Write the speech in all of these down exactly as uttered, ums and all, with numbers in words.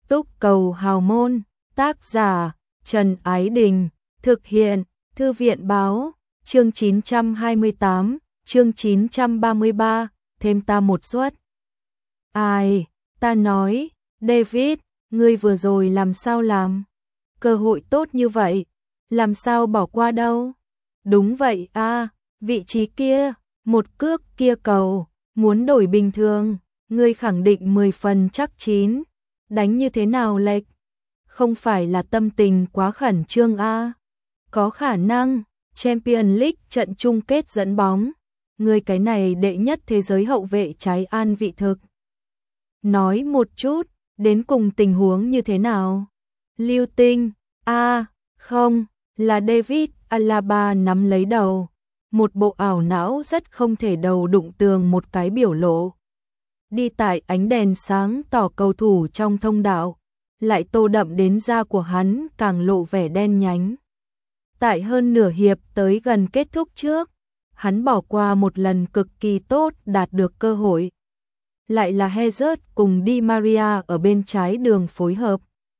Túc cầu hào môn, tác giả Trần Ái Đình, thực hiện Thư viện báo, chương chín trăm hai mươi tám, chương chín trăm ba mươi ba, thêm ta một suất. Ai, ta nói, David, ngươi vừa rồi làm sao làm? Cơ hội tốt như vậy, làm sao bỏ qua đâu? Đúng vậy a, vị trí kia, một cước kia cầu, muốn đổi bình thường, ngươi khẳng định mười phần chắc chín. Đánh như thế nào lệch? Không phải là tâm tình quá khẩn trương a? Có khả năng, Champions League trận chung kết dẫn bóng, ngươi cái này đệ nhất thế giới hậu vệ trái an vị thực. Nói một chút, đến cùng tình huống như thế nào? Lưu Tinh, a, không, là David Alaba nắm lấy đầu, một bộ ảo não rất không thể đầu đụng tường một cái biểu lộ. Đi tại ánh đèn sáng tỏ cầu thủ trong thông đạo, lại tô đậm đến da của hắn càng lộ vẻ đen nhánh. Tại hơn nửa hiệp tới gần kết thúc trước, hắn bỏ qua một lần cực kỳ tốt đạt được cơ hội. Lại là Hazard cùng Di Maria ở bên trái đường phối hợp.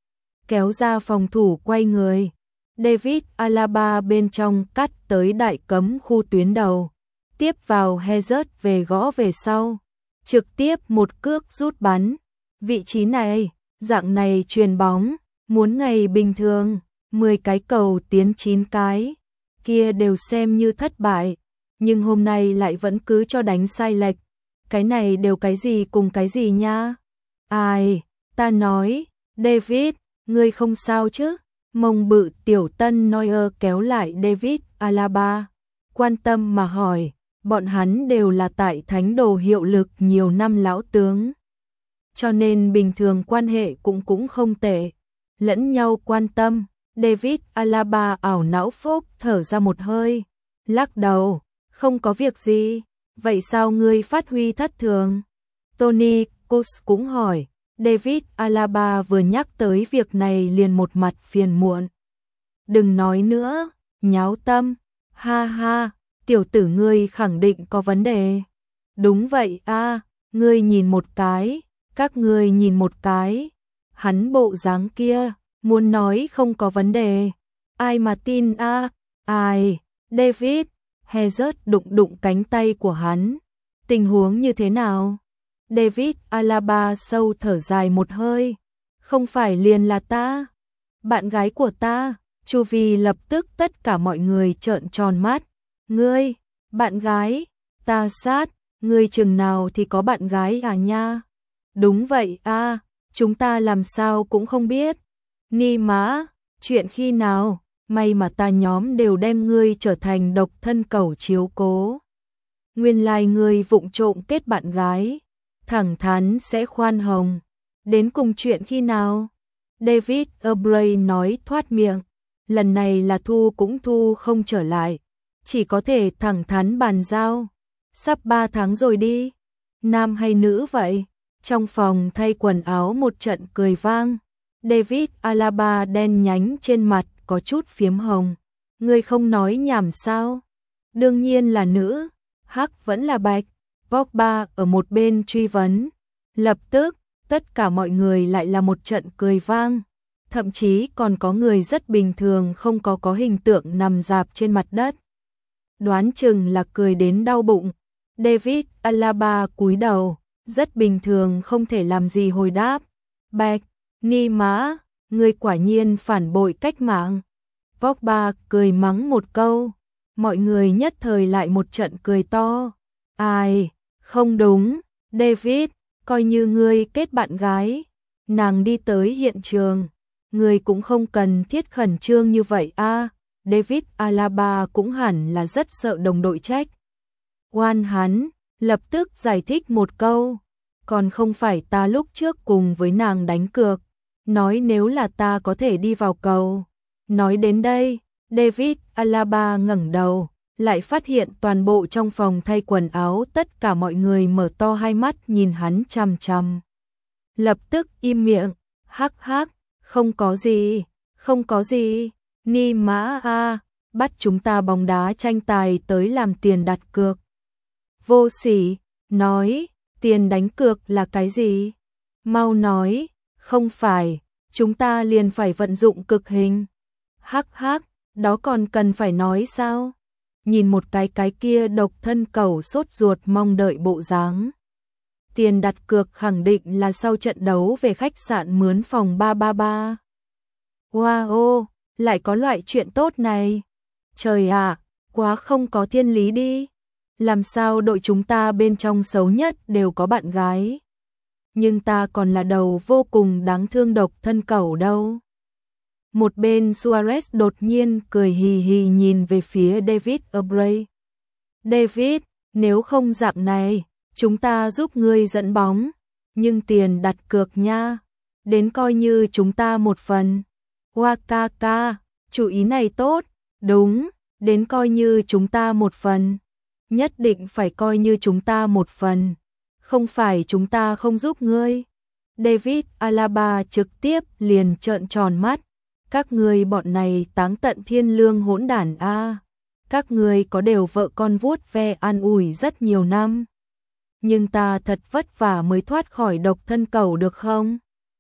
Kéo ra phòng thủ quay người. David Alaba bên trong cắt tới đại cấm khu tuyến đầu. Tiếp vào Hazard về gõ về sau. Trực tiếp một cước rút bắn. Vị trí này, dạng này truyền bóng, muốn ngày bình thường, mười cái cầu tiến chín cái, kia đều xem như thất bại, nhưng hôm nay lại vẫn cứ cho đánh sai lệch. Cái này đều cái gì cùng cái gì nha? Ai, ta nói, David, ngươi không sao chứ? Mông bự tiểu tân Neuer kéo lại David Alaba, quan tâm mà hỏi. Bọn hắn đều là tại thánh đồ hiệu lực nhiều năm lão tướng, cho nên bình thường quan hệ cũng cũng không tệ, lẫn nhau quan tâm. David Alaba ảo não phốc thở ra một hơi, lắc đầu, không có việc gì. Vậy sao ngươi phát huy thất thường? Tony Kroos cũng hỏi. David Alaba vừa nhắc tới việc này liền một mặt phiền muộn. Đừng nói nữa, nháo tâm, ha ha. Tiểu tử ngươi khẳng định có vấn đề. Đúng vậy a, ngươi nhìn một cái, các ngươi nhìn một cái. Hắn bộ dáng kia, muốn nói không có vấn đề. Ai mà tin a? Ai? David, Hazard đụng đụng cánh tay của hắn. Tình huống như thế nào? David Alaba sâu thở dài một hơi. Không phải liền là ta, bạn gái của ta. Chu vi lập tức tất cả mọi người trợn tròn mắt. Ngươi, bạn gái, ta sát, ngươi chừng nào thì có bạn gái à nha? Đúng vậy a, chúng ta làm sao cũng không biết. Ni má, chuyện khi nào, may mà ta nhóm đều đem ngươi trở thành độc thân cẩu chiếu cố. Nguyên lai ngươi vụng trộm kết bạn gái, thẳng thắn sẽ khoan hồng. Đến cùng chuyện khi nào? David O'Brien nói thoát miệng, lần này là thu cũng thu không trở lại. Chỉ có thể thẳng thắn bàn giao. Sắp ba tháng rồi đi. Nam hay nữ vậy? Trong phòng thay quần áo một trận cười vang. David Alaba đen nhánh trên mặt có chút phiếm hồng. Ngươi không nói nhảm sao? Đương nhiên là nữ. Hắc vẫn là bạch. Pogba ở một bên truy vấn. Lập tức, tất cả mọi người lại là một trận cười vang. Thậm chí còn có người rất bình thường không có có hình tượng nằm rạp trên mặt đất. Đoán chừng là cười đến đau bụng. David Alaba cúi đầu, rất bình thường không thể làm gì hồi đáp. Bạch, ni má, ngươi quả nhiên phản bội cách mạng. Pogba cười mắng một câu, mọi người nhất thời lại một trận cười to. Ai, không đúng, David, coi như ngươi kết bạn gái, nàng đi tới hiện trường, ngươi cũng không cần thiết khẩn trương như vậy a. David Alaba cũng hẳn là rất sợ đồng đội trách. Oan hắn, lập tức giải thích một câu. Còn không phải ta lúc trước cùng với nàng đánh cược. Nói nếu là ta có thể đi vào cầu. Nói đến đây, David Alaba ngẩng đầu. Lại phát hiện toàn bộ trong phòng thay quần áo tất cả mọi người mở to hai mắt nhìn hắn chằm chằm. Lập tức im miệng. Hắc hắc, không có gì, không có gì. Ni mã a, bắt chúng ta bóng đá tranh tài tới làm tiền đặt cược. Vô sỉ, nói, tiền đánh cược là cái gì? Mau nói, Không phải, chúng ta liền phải vận dụng cực hình. Hắc hắc, đó còn cần phải nói sao? Nhìn một cái cái kia độc thân cẩu sốt ruột mong đợi bộ dáng. Tiền đặt cược khẳng định là sau trận đấu về khách sạn mướn phòng ba ba ba. Wow, lại có loại chuyện tốt này. Trời ạ, quá không có thiên lý đi. Làm sao đội chúng ta bên trong xấu nhất đều có bạn gái. Nhưng ta còn là đầu vô cùng đáng thương độc thân cẩu đâu. Một bên Suarez đột nhiên cười hì hì nhìn về phía David O'Bray. David, nếu không dạng này, chúng ta giúp ngươi dẫn bóng, nhưng tiền đặt cược nha, đến coi như chúng ta một phần. Wakaka, chủ ý này tốt, đúng, đến coi như chúng ta một phần. Nhất định phải coi như chúng ta một phần, không phải chúng ta không giúp ngươi. David Alaba trực tiếp liền trợn tròn mắt. Các ngươi bọn này táng tận thiên lương hỗn đản a. Các ngươi có đều vợ con vuốt ve an ủi rất nhiều năm. Nhưng ta thật vất vả mới thoát khỏi độc thân cẩu được không?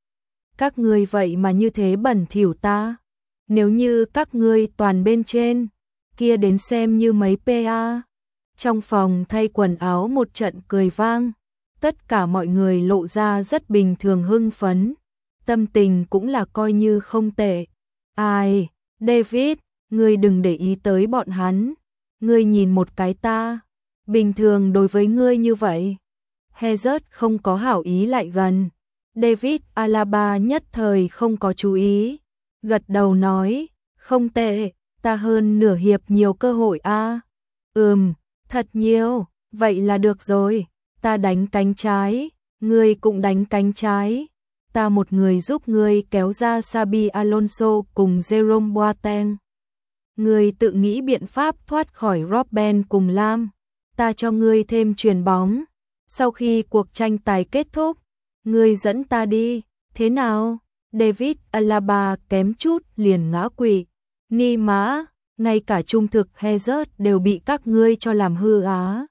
Các ngươi vậy mà như thế bẩn thỉu ta. Nếu như các ngươi toàn bên trên, kia đến xem như mấy pa. Trong phòng thay quần áo một trận cười vang. Tất cả mọi người lộ ra rất bình thường hưng phấn. Tâm tình cũng là coi như không tệ. Ai, David, ngươi đừng để ý tới bọn hắn. Ngươi nhìn một cái ta. Bình thường đối với ngươi như vậy. Hazard không có hảo ý lại gần. David Alaba nhất thời không có chú ý. Gật đầu nói, không tệ, ta hơn nửa hiệp nhiều cơ hội a. À. Ừm, thật nhiều, vậy là được rồi. Ta đánh cánh trái, ngươi cũng đánh cánh trái. Ta một người giúp ngươi kéo ra Xabi Alonso cùng Jerome Boateng. Ngươi tự nghĩ biện pháp thoát khỏi Robben cùng Lam. Ta cho ngươi thêm chuyền bóng. Sau khi cuộc tranh tài kết thúc, ngươi dẫn ta đi. Thế nào? David Alaba kém chút liền ngã quỵ. Ni má, ngay cả trung thực Hazard đều bị các ngươi cho làm hư á.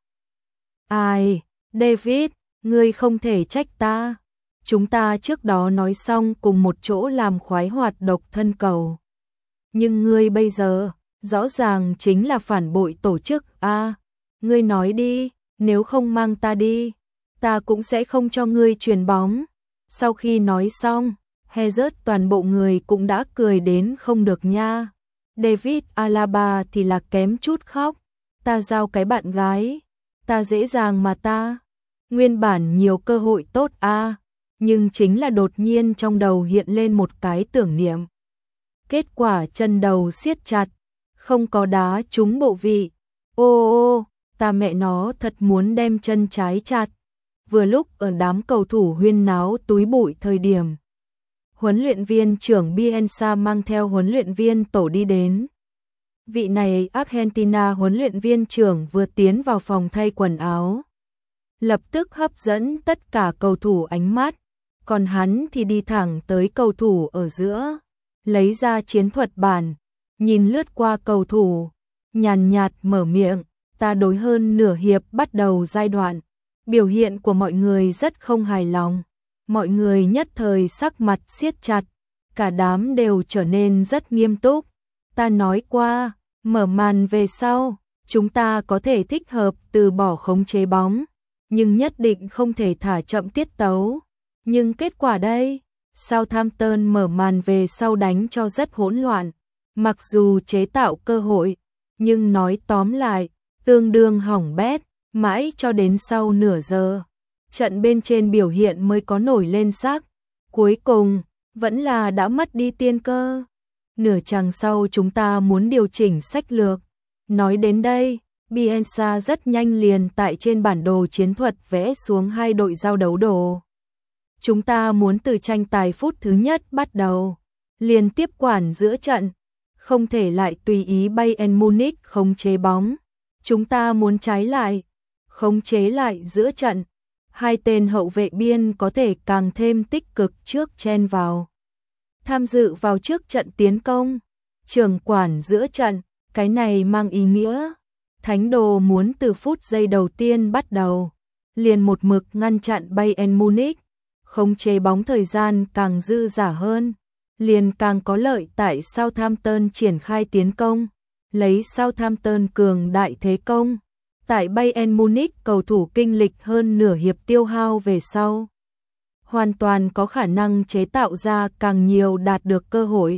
Ai? David, ngươi không thể trách ta. Chúng ta trước đó nói xong cùng một chỗ làm khoái hoạt độc thân cầu. Nhưng ngươi bây giờ, rõ ràng chính là phản bội tổ chức a. À, ngươi nói đi, nếu không mang ta đi, ta cũng sẽ không cho ngươi chuyền bóng. Sau khi nói xong, Hazard toàn bộ người cũng đã cười đến không được nha. David Alaba thì là kém chút khóc. Ta giao cái bạn gái, ta dễ dàng mà ta. Nguyên bản nhiều cơ hội tốt a, à, nhưng chính là đột nhiên trong đầu hiện lên một cái tưởng niệm. Kết quả chân đầu siết chặt, không có đá trúng bộ vị. Ô ô, ta mẹ nó thật muốn đem chân trái chặt. Vừa lúc ở đám cầu thủ huyên náo túi bụi thời điểm, huấn luyện viên trưởng Bielsa mang theo huấn luyện viên tổ đi đến. Vị này Argentina huấn luyện viên trưởng vừa tiến vào phòng thay quần áo, lập tức hấp dẫn tất cả cầu thủ ánh mắt, còn hắn thì đi thẳng tới cầu thủ ở giữa, lấy ra chiến thuật bản, nhìn lướt qua cầu thủ, nhàn nhạt mở miệng, ta đối hơn nửa hiệp bắt đầu giai đoạn, biểu hiện của mọi người rất không hài lòng, mọi người nhất thời sắc mặt siết chặt, cả đám đều trở nên rất nghiêm túc. Ta nói qua, mở màn về sau, chúng ta có thể thích hợp từ bỏ khống chế bóng, nhưng nhất định không thể thả chậm tiết tấu. Nhưng kết quả đây, Southampton mở màn về sau đánh cho rất hỗn loạn, mặc dù chế tạo cơ hội, nhưng nói tóm lại, tương đương hỏng bét, mãi cho đến sau nửa giờ. Trận bên trên biểu hiện mới có nổi lên sắc, cuối cùng, vẫn là đã mất đi tiên cơ. Nửa chặng sau chúng ta muốn điều chỉnh sách lược. Nói đến đây, Bielsa rất nhanh liền tại trên bản đồ chiến thuật vẽ xuống hai đội giao đấu đồ. Chúng ta muốn từ tranh tài phút thứ nhất bắt đầu, liền tiếp quản giữa trận, không thể lại tùy ý Bayern Munich khống chế bóng. Chúng ta muốn trái lại, khống chế lại giữa trận. Hai tên hậu vệ biên có thể càng thêm tích cực trước chen vào, tham dự vào trước trận tiến công, trưởng quản giữa trận, cái này mang ý nghĩa Thánh Đồ muốn từ phút giây đầu tiên bắt đầu, liền một mực ngăn chặn Bayern Munich, khống chế bóng thời gian càng dư dả hơn, liền càng có lợi tại Southampton triển khai tiến công, lấy Southampton cường đại thế công. Tại Bayern Munich, cầu thủ kinh lịch hơn nửa hiệp tiêu hao về sau, hoàn toàn có khả năng chế tạo ra càng nhiều đạt được cơ hội.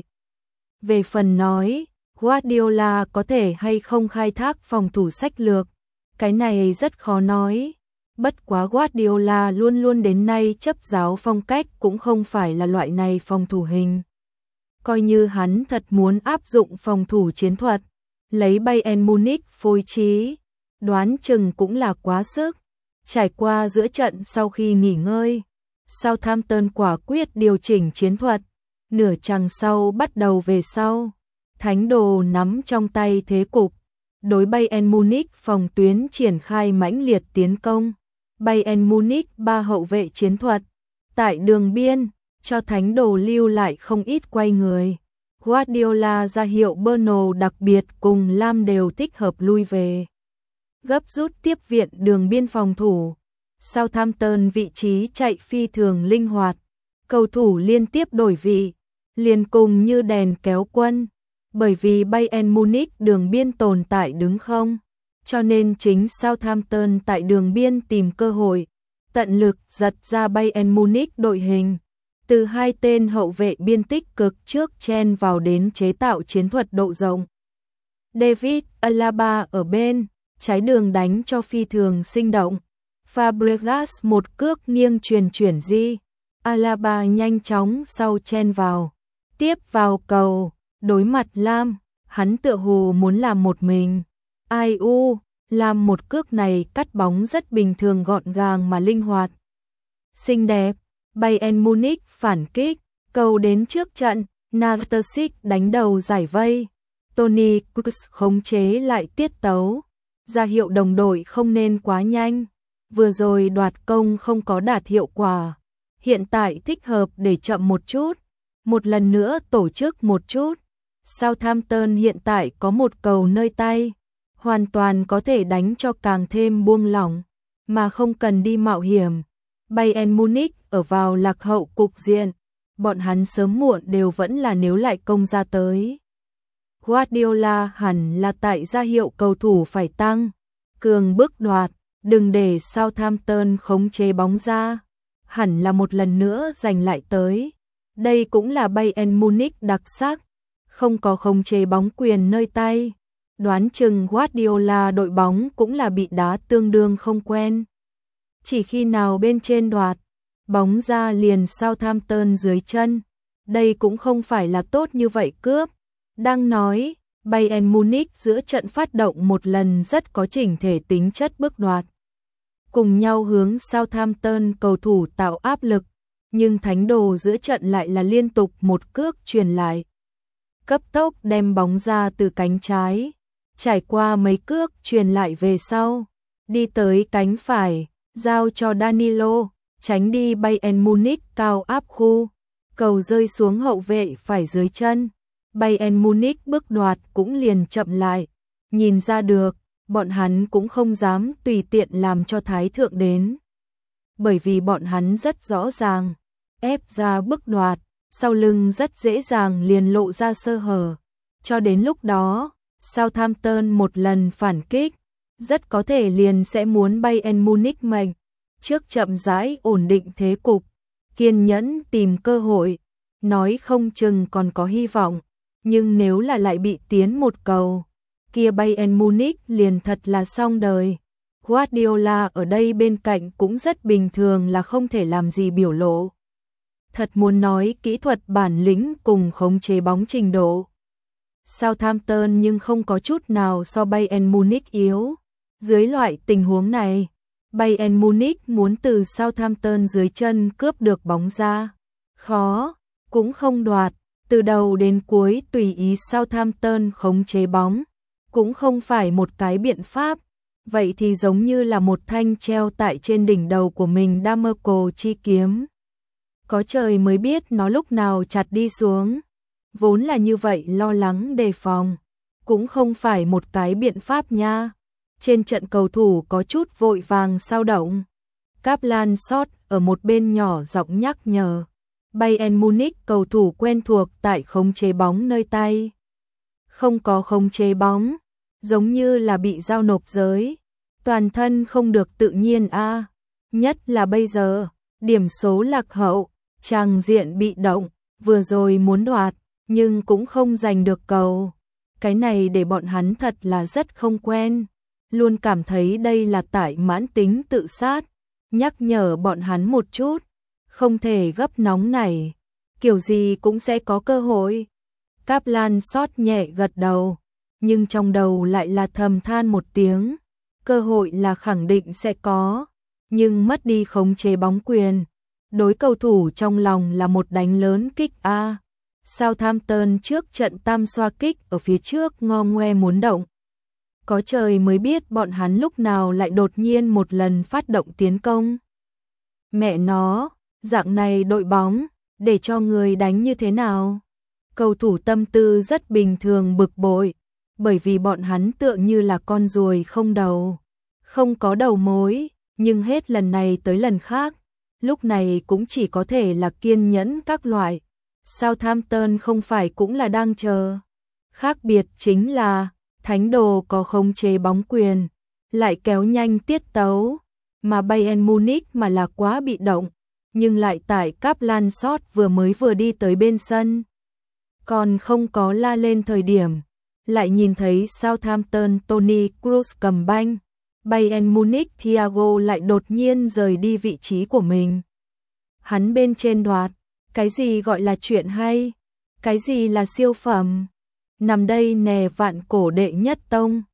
Về phần nói, Guardiola có thể hay không khai thác phòng thủ sách lược, cái này rất khó nói. Bất quá Guardiola luôn luôn đến nay chấp giáo phong cách cũng không phải là loại này phòng thủ hình. Coi như hắn thật muốn áp dụng phòng thủ chiến thuật, lấy Bayern Munich phối trí, đoán chừng cũng là quá sức. Trải qua giữa trận sau khi nghỉ ngơi, Southampton quả quyết điều chỉnh chiến thuật, nửa chặng sau bắt đầu về sau. Thánh đồ nắm trong tay thế cục, đối Bayern Munich phòng tuyến triển khai mãnh liệt tiến công. Bayern Munich ba hậu vệ chiến thuật, tại đường biên, cho thánh đồ lưu lại không ít quay người. Guardiola ra hiệu Bruno đặc biệt cùng Lam đều thích hợp lui về, gấp rút tiếp viện đường biên phòng thủ. Southampton vị trí chạy phi thường linh hoạt, cầu thủ liên tiếp đổi vị, liền cùng như đèn kéo quân. Bởi vì Bayern Munich đường biên tồn tại đứng không, cho nên chính Southampton tại đường biên tìm cơ hội, tận lực giật ra Bayern Munich đội hình. Từ hai tên hậu vệ biên tích cực trước chen vào đến chế tạo chiến thuật độ rộng. David Alaba ở bên trái đường đánh cho phi thường sinh động. Fabregas một cước nghiêng truyền chuyển di. Alaba nhanh chóng sau chen vào, tiếp vào cầu, đối mặt Lam, hắn tựa hồ muốn làm một mình. Ai u, làm một cước này cắt bóng rất bình thường, gọn gàng mà linh hoạt. Xinh đẹp. Bayern Munich phản kích, cầu đến trước trận, Nastasic đánh đầu giải vây. Toni Kroos khống chế lại tiết tấu, ra hiệu đồng đội không nên quá nhanh. Vừa rồi đoạt công không có đạt hiệu quả, hiện tại thích hợp để chậm một chút, một lần nữa tổ chức một chút. Southampton hiện tại có một cầu nơi tay, hoàn toàn có thể đánh cho càng thêm buông lỏng, mà không cần đi mạo hiểm. Bayern Munich ở vào lạc hậu cục diện, bọn hắn sớm muộn đều vẫn là nếu lại công ra tới. Guardiola hẳn là tại ra hiệu cầu thủ phải tăng cường bước đoạt, đừng để Southampton khống chế bóng ra, hẳn là một lần nữa giành lại tới. Đây cũng là Bayern Munich đặc sắc, không có khống chế bóng quyền nơi tay. Đoán chừng Guardiola đội bóng cũng là bị đá tương đương không quen. Chỉ khi nào bên trên đoạt, bóng ra liền Southampton dưới chân, đây cũng không phải là tốt như vậy cướp. Đang nói, Bayern Munich giữa trận phát động một lần rất có chỉnh thể tính chất bước đoạt, cùng nhau hướng Southampton cầu thủ tạo áp lực, nhưng thánh đồ giữa trận lại là liên tục một cước truyền lại, cấp tốc đem bóng ra từ cánh trái, trải qua mấy cước truyền lại về sau, đi tới cánh phải, giao cho Danilo, tránh đi Bayern Munich cao áp khu, cầu rơi xuống hậu vệ phải dưới chân. Bayern Munich bước đoạt cũng liền chậm lại, nhìn ra được, bọn hắn cũng không dám tùy tiện làm cho thái thượng đến. Bởi vì bọn hắn rất rõ ràng, ép ra bước đoạt, sau lưng rất dễ dàng liền lộ ra sơ hở. Cho đến lúc đó, Southampton một lần phản kích, rất có thể liền sẽ muốn Bayern Munich mệnh. Trước chậm rãi ổn định thế cục, kiên nhẫn tìm cơ hội, nói không chừng còn có hy vọng, nhưng nếu là lại bị tiến một cầu, kia Bayern Munich liền thật là xong đời. Guardiola ở đây bên cạnh cũng rất bình thường là không thể làm gì biểu lộ. Thật muốn nói kỹ thuật bản lĩnh cùng khống chế bóng trình độ, Southampton nhưng không có chút nào so Bayern Munich yếu. Dưới loại tình huống này, Bayern Munich muốn từ Southampton dưới chân cướp được bóng ra, khó, cũng không đoạt, từ đầu đến cuối tùy ý Southampton khống chế bóng, cũng không phải một cái biện pháp, vậy thì giống như là một thanh treo tại trên đỉnh đầu của mình Damocles chi kiếm. Có trời mới biết nó lúc nào chặt đi xuống, vốn là như vậy lo lắng đề phòng, cũng không phải một cái biện pháp nha. Trên trận cầu thủ có chút vội vàng sao động, Kaplan Sot ở một bên nhỏ giọng nhắc nhở. Bayern Munich cầu thủ quen thuộc tại khống chế bóng nơi tay. Không có khống chế bóng, giống như là bị giao nộp giới. Toàn thân không được tự nhiên a à. Nhất là bây giờ, điểm số lạc hậu, tràng diện bị động, vừa rồi muốn đoạt, nhưng cũng không giành được cầu. Cái này để bọn hắn thật là rất không quen. Luôn cảm thấy đây là tại mãn tính tự sát. Nhắc nhở bọn hắn một chút, không thể gấp nóng này, kiểu gì cũng sẽ có cơ hội. Kaplan Sot nhẹ gật đầu, nhưng trong đầu lại là thầm than một tiếng. Cơ hội là khẳng định sẽ có, nhưng mất đi khống chế bóng quyền. Đối cầu thủ trong lòng là một đánh lớn kích a. Southampton trước trận tam xoa kích ở phía trước ngo ngoe muốn động. Có trời mới biết bọn hắn lúc nào lại đột nhiên một lần phát động tiến công. Mẹ nó, dạng này đội bóng, để cho người đánh như thế nào? Cầu thủ tâm tư rất bình thường bực bội, bởi vì bọn hắn tựa như là con ruồi không đầu, không có đầu mối, nhưng hết lần này tới lần khác, lúc này cũng chỉ có thể là kiên nhẫn các loại. Southampton không phải cũng là đang chờ. Khác biệt chính là, Thánh Đồ có khống chế bóng quyền, lại kéo nhanh tiết tấu, mà Bayern Munich mà là quá bị động, nhưng lại tại Kaplan Sot vừa mới vừa đi tới bên sân. Còn không có la lên thời điểm, lại nhìn thấy Southampton Toni Kroos cầm banh, Bayern Munich Thiago lại đột nhiên rời đi vị trí của mình. Hắn bên trên đoạt, cái gì gọi là chuyện hay, cái gì là siêu phẩm. Nằm đây nè vạn cổ đệ nhất tông,